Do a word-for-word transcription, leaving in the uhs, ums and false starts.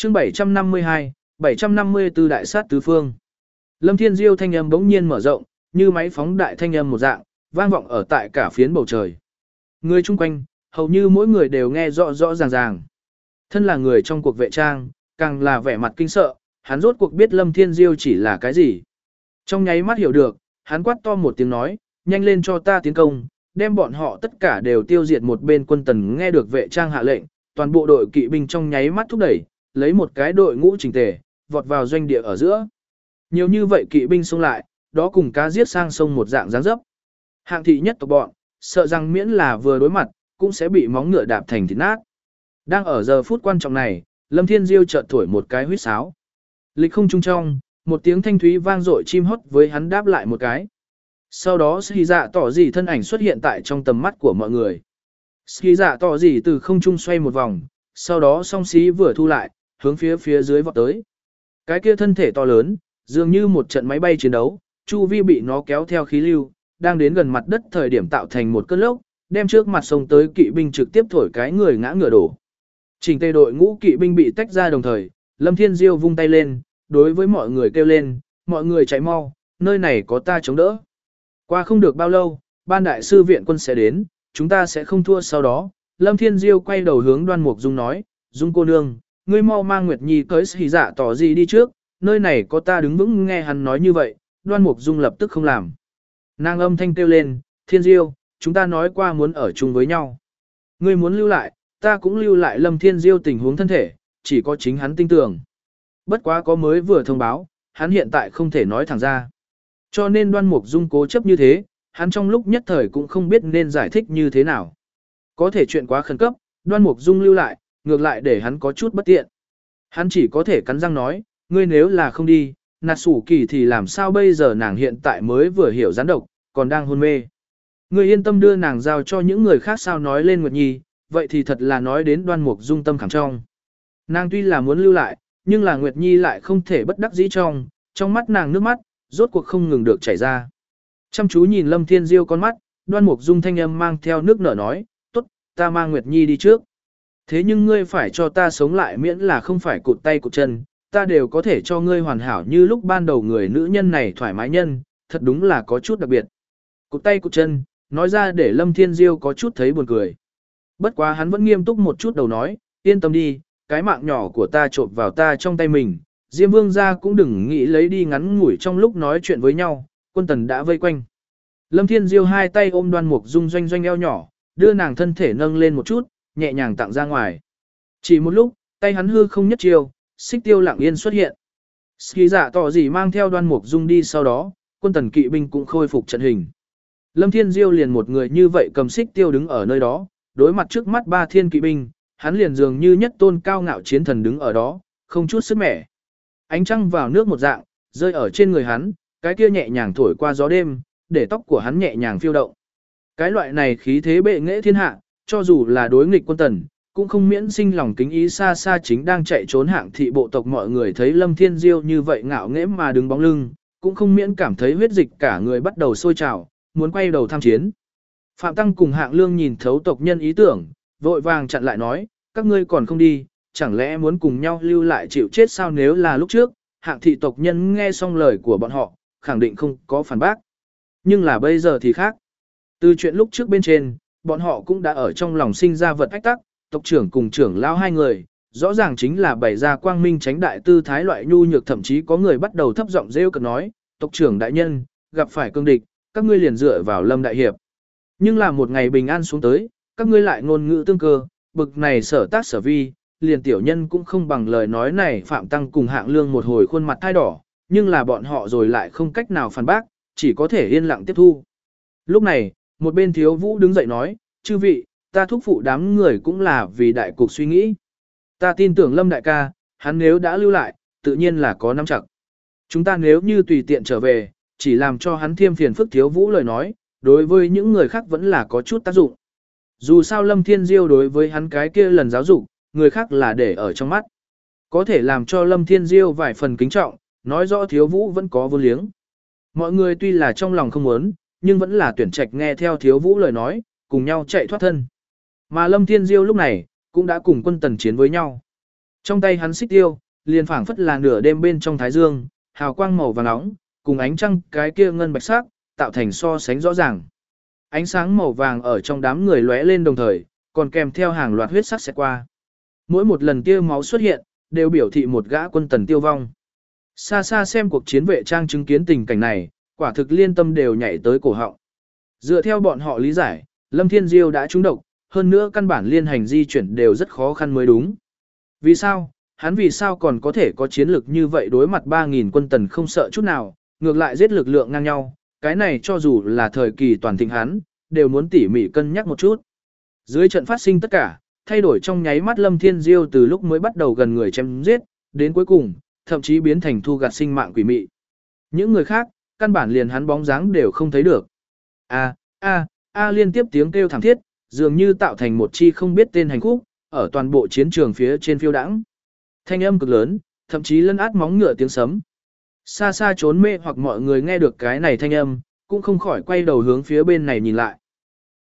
chương bảy trăm năm mươi hai, bảy trăm năm mươi tư đại sát tứ phương. Lâm Thiên Diêu thanh âm bỗng nhiên mở rộng, như máy phóng đại thanh âm một dạng, vang vọng ở tại cả phiến bầu trời. Người chung quanh, hầu như mỗi người đều nghe rõ rõ ràng ràng. Thân là người trong cuộc vệ trang, càng là vẻ mặt kinh sợ, hắn rốt cuộc biết Lâm Thiên Diêu chỉ là cái gì. Trong nháy mắt hiểu được, hắn quát to một tiếng nói, nhanh lên cho ta tiến công, đem bọn họ tất cả đều tiêu diệt. Một bên quân tần nghe được vệ trang hạ lệnh, toàn bộ đội kỵ binh trong nháy mắt thúc đẩy, lấy một cái đội ngũ chỉnh tề, vọt vào doanh địa ở giữa. Nhiều như vậy kỵ binh xông lại, đó cùng cá giết sang sông một dạng dáng dấp. Hạng thị nhất tộc bọn, sợ rằng miễn là vừa đối mặt, cũng sẽ bị móng ngựa đạp thành thịt nát. Đang ở giờ phút quan trọng này, Lâm Thiên Diêu chợt thổi một cái huýt sáo. Lịch không trung trong, một tiếng thanh thúy vang dội chim hót với hắn đáp lại một cái. Sau đó Ski Dạ tỏ gì thân ảnh xuất hiện tại trong tầm mắt của mọi người. Ski Dạ tỏ gì từ không trung xoay một vòng, sau đó song xí vừa thu lại, hướng phía phía dưới vọt tới. Cái kia thân thể to lớn, dường như một trận máy bay chiến đấu, chu vi bị nó kéo theo khí lưu, đang đến gần mặt đất thời điểm tạo thành một cơn lốc, đem trước mặt sông tới kỵ binh trực tiếp thổi cái người ngã ngựa đổ. Chỉnh tề đội ngũ kỵ binh bị tách ra đồng thời, Lâm Thiên Diêu vung tay lên, đối với mọi người kêu lên, mọi người chạy mau, nơi này có ta chống đỡ. Qua không được bao lâu, ban đại sư viện quân sẽ đến, chúng ta sẽ không thua. Sau đó, Lâm Thiên Diêu quay đầu hướng Đoan Mục Dung nói, Dung cô nương, ngươi mau mang Nguyệt Nhi tới Hỉ Dạ tỏ gì đi trước, nơi này có ta đứng vững. Nghe hắn nói như vậy, Đoan Mục Dung lập tức không làm. Nàng âm thanh kêu lên, Thiên Diêu, chúng ta nói qua muốn ở chung với nhau. Ngươi muốn lưu lại, ta cũng lưu lại. Lâm Thiên Diêu tình huống thân thể, chỉ có chính hắn tin tưởng. Bất quá có mới vừa thông báo, hắn hiện tại không thể nói thẳng ra. Cho nên Đoan Mục Dung cố chấp như thế, hắn trong lúc nhất thời cũng không biết nên giải thích như thế nào. Có thể chuyện quá khẩn cấp, Đoan Mục Dung lưu lại, ngược lại để hắn có chút bất tiện. Hắn chỉ có thể cắn răng nói, ngươi nếu là không đi, Nạt Sủ Kỳ thì làm sao bây giờ? Nàng hiện tại mới vừa hiểu gián độc, còn đang hôn mê. Ngươi yên tâm đưa nàng giao cho những người khác. Sao nói lên Nguyệt Nhi, vậy thì thật là nói đến Đoan Mục Dung tâm khảm trong. Nàng tuy là muốn lưu lại, nhưng là Nguyệt Nhi lại không thể bất đắc dĩ trong, trong mắt nàng nước mắt, rốt cuộc không ngừng được chảy ra. Chăm chú nhìn Lâm Thiên Diêu con mắt, Đoan Mục Dung thanh âm mang theo nước nở nói, tốt, ta mang Nguyệt Nhi đi trước. Thế nhưng ngươi phải cho ta sống lại, miễn là không phải cụt tay cụt chân, ta đều có thể cho ngươi hoàn hảo như lúc ban đầu. Người nữ nhân này thoải mái nhân, thật đúng là có chút đặc biệt. Cụt tay cụt chân, nói ra để Lâm Thiên Diêu có chút thấy buồn cười. Bất quá hắn vẫn nghiêm túc một chút đầu nói, yên tâm đi, cái mạng nhỏ của ta trộn vào ta trong tay mình, Diêm Vương gia cũng đừng nghĩ lấy đi. Ngắn ngủi trong lúc nói chuyện với nhau, quân tần đã vây quanh. Lâm Thiên Diêu hai tay ôm Đoan Mục Dung doanh doanh eo nhỏ, đưa nàng thân thể nâng lên một chút, nhẹ nhàng tặng ra ngoài. Chỉ một lúc, tay hắn hư không nhất chiêu, xích tiêu lặng yên xuất hiện. Ski Dạ tỏ gì mang theo Đoan Mục Dung đi, sau đó, quân tần kỵ binh cũng khôi phục trận hình. Lâm Thiên Diêu liền một người như vậy cầm xích tiêu đứng ở nơi đó, đối mặt trước mắt ba thiên kỵ binh, hắn liền dường như nhất tôn cao ngạo chiến thần đứng ở đó, không chút sức mẻ. Ánh trăng vào nước một dạng, rơi ở trên người hắn, cái kia nhẹ nhàng thổi qua gió đêm, để tóc của hắn nhẹ nhàng phiêu động. Cái loại này khí thế bệ nghệ thiên hạ, cho dù là đối nghịch quân tần, cũng không miễn sinh lòng kính ý. Xa xa chính đang chạy trốn Hạng thị bộ tộc mọi người thấy Lâm Thiên Diêu như vậy ngạo nghễ mà đứng bóng lưng, cũng không miễn cảm thấy huyết dịch cả người bắt đầu sôi trào, muốn quay đầu tham chiến. Phạm Tăng cùng Hạng Lương nhìn thấu tộc nhân ý tưởng, vội vàng chặn lại nói, các ngươi còn không đi, chẳng lẽ muốn cùng nhau lưu lại chịu chết sao? Nếu là lúc trước, Hạng thị tộc nhân nghe xong lời của bọn họ, khẳng định không có phản bác. Nhưng là bây giờ thì khác. Từ chuyện lúc trước bên trên, bọn họ cũng đã ở trong lòng sinh ra vật ách tắc, tộc trưởng cùng trưởng lao hai người, rõ ràng chính là bày ra quang minh tránh đại tư thái loại nhu nhược. Thậm chí có người bắt đầu thấp giọng rêu cợt nói, tộc trưởng đại nhân, gặp phải cương địch, các ngươi liền dựa vào Lâm đại hiệp. Nhưng là một ngày bình an xuống tới, các ngươi lại ngôn ngữ tương cơ, bực này sở tác sở vi, liền tiểu nhân cũng không bằng lời nói này. Phạm Tăng cùng Hạng Lương một hồi khuôn mặt thay đỏ, nhưng là bọn họ rồi lại không cách nào phản bác, chỉ có thể yên lặng tiếp thu. Lúc này, một bên Thiếu Vũ đứng dậy nói, chư vị, ta thúc phụ đám người cũng là vì đại cục suy nghĩ. Ta tin tưởng Lâm đại ca, hắn nếu đã lưu lại, tự nhiên là có nắm chặt. Chúng ta nếu như tùy tiện trở về, chỉ làm cho hắn thêm phiền phức. Thiếu Vũ lời nói, đối với những người khác vẫn là có chút tác dụng. Dù sao Lâm Thiên Diêu đối với hắn cái kia lần giáo dục, người khác là để ở trong mắt. Có thể làm cho Lâm Thiên Diêu vài phần kính trọng, nói rõ Thiếu Vũ vẫn có vô liếng. Mọi người tuy là trong lòng không muốn, nhưng vẫn là tuyển trạch nghe theo Thiếu Vũ lời nói, cùng nhau chạy thoát thân. Mà Lâm Thiên Diêu lúc này, cũng đã cùng quân tần chiến với nhau. Trong tay hắn xích tiêu, liền phảng phất là nửa đêm bên trong thái dương, hào quang màu vàng nóng, cùng ánh trăng cái kia ngân bạch sắc, tạo thành so sánh rõ ràng. Ánh sáng màu vàng ở trong đám người lóe lên đồng thời, còn kèm theo hàng loạt huyết sắc sẽ qua. Mỗi một lần kia máu xuất hiện, đều biểu thị một gã quân tần tiêu vong. Xa xa xem cuộc chiến vệ trang chứng kiến tình cảnh này, quả thực liên tâm đều nhảy tới cổ họng. Dựa theo bọn họ lý giải, Lâm Thiên Diêu đã trúng độc, hơn nữa căn bản liên hành di chuyển đều rất khó khăn mới đúng. Vì sao? Hắn vì sao còn có thể có chiến lực như vậy đối mặt ba nghìn quân tần không sợ chút nào, ngược lại giết lực lượng ngang nhau, cái này cho dù là thời kỳ toàn thịnh hắn, đều muốn tỉ mỉ cân nhắc một chút. Dưới trận phát sinh tất cả, thay đổi trong nháy mắt Lâm Thiên Diêu từ lúc mới bắt đầu gần người chém giết, đến cuối cùng, thậm chí biến thành thu gặt sinh mạng quỷ mị. Những người khác, căn bản liền hắn bóng dáng đều không thấy được. A, a, a liên tiếp tiếng kêu thảm thiết, dường như tạo thành một chi không biết tên hành khúc, ở toàn bộ chiến trường phía trên phiêu đãng. Thanh âm cực lớn, thậm chí lấn át móng ngựa tiếng sấm. Xa xa trốn mê hoặc mọi người nghe được cái này thanh âm, cũng không khỏi quay đầu hướng phía bên này nhìn lại.